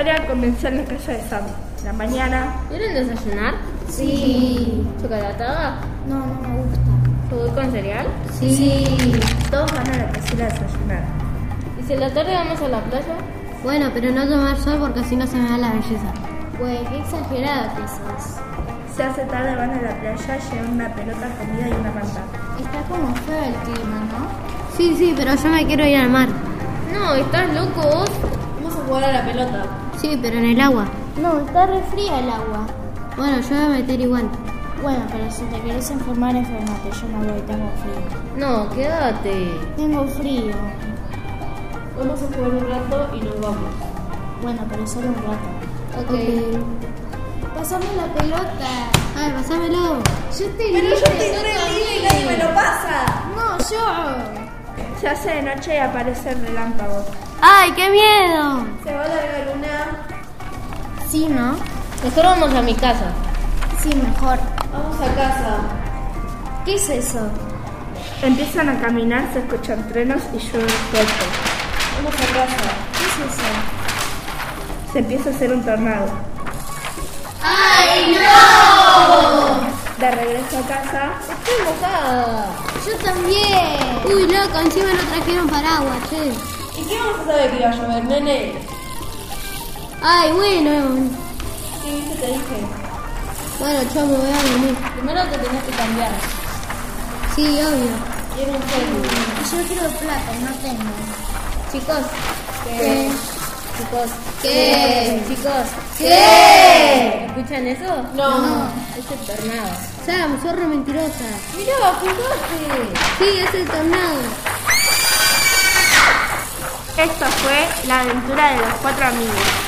historia comenzó en la casa de Sam. La mañana. ¿Quieren desayunar? Sí. ¿Chocolatada? No, no me gusta. ¿Yogur con cereal? Sí. Todos van a la cocina a desayunar. ¿Y si en la tarde vamos a la playa? Bueno, pero no tomar sol porque si no se me da la belleza. Güey, qué exagerada que sos. Se hace tarde, van a la playa, llevan una pelota, comida y una manta. Está como feo el clima, ¿no? Sí, pero yo me quiero ir al mar. No, ¿estás loco vos? Vamos a jugar a la pelota. Sí, pero en el agua. No, está re fría el agua. Bueno, yo voy a meter igual. Bueno, pero si te querés enfermar, enfermate. Yo no voy, tengo frío. No, quédate. Tengo frío. Vamos a jugar un rato y nos vamos. Bueno, pero solo un rato. Ok. Pásame la pelota. Ay, pasámelo. Yo estoy Pero libre. yo estoy re libre y nadie me lo pasa. No, yo. Se hace de noche y aparecen relámpagos. ¡Ay, qué miedo! Se va a largar una. Sí, ¿no? Mejor vamos a mi casa. Sí, mejor. Vamos a casa. ¿Qué es eso? Empiezan a caminar, se escuchan truenos y llueve fuerte. Vamos a casa. ¿Qué es eso? Se empieza a hacer un tornado. ¡Ay, no! De regreso a casa, Estoy mojada. Yo también. Uy, loco, encima no trajeron paraguas, che. ¿y qué vamos a saber que iba a llover, nene? Ay, bueno. Sí, viste, te dije. Bueno, yo me voy a dormir. Primero te tenés que cambiar. Sí, obvio. Quiero un celu. Yo quiero plata y no tengo. Chicos. ¿Qué? Chicos. ¿Qué? Chicos. ¿Qué? ¿Escuchan eso? No. Es el tornado. Sam, sos re mentirosa. Mirá, fíjate. Sí, es el tornado. Esto fue la aventura de los 4 amigos.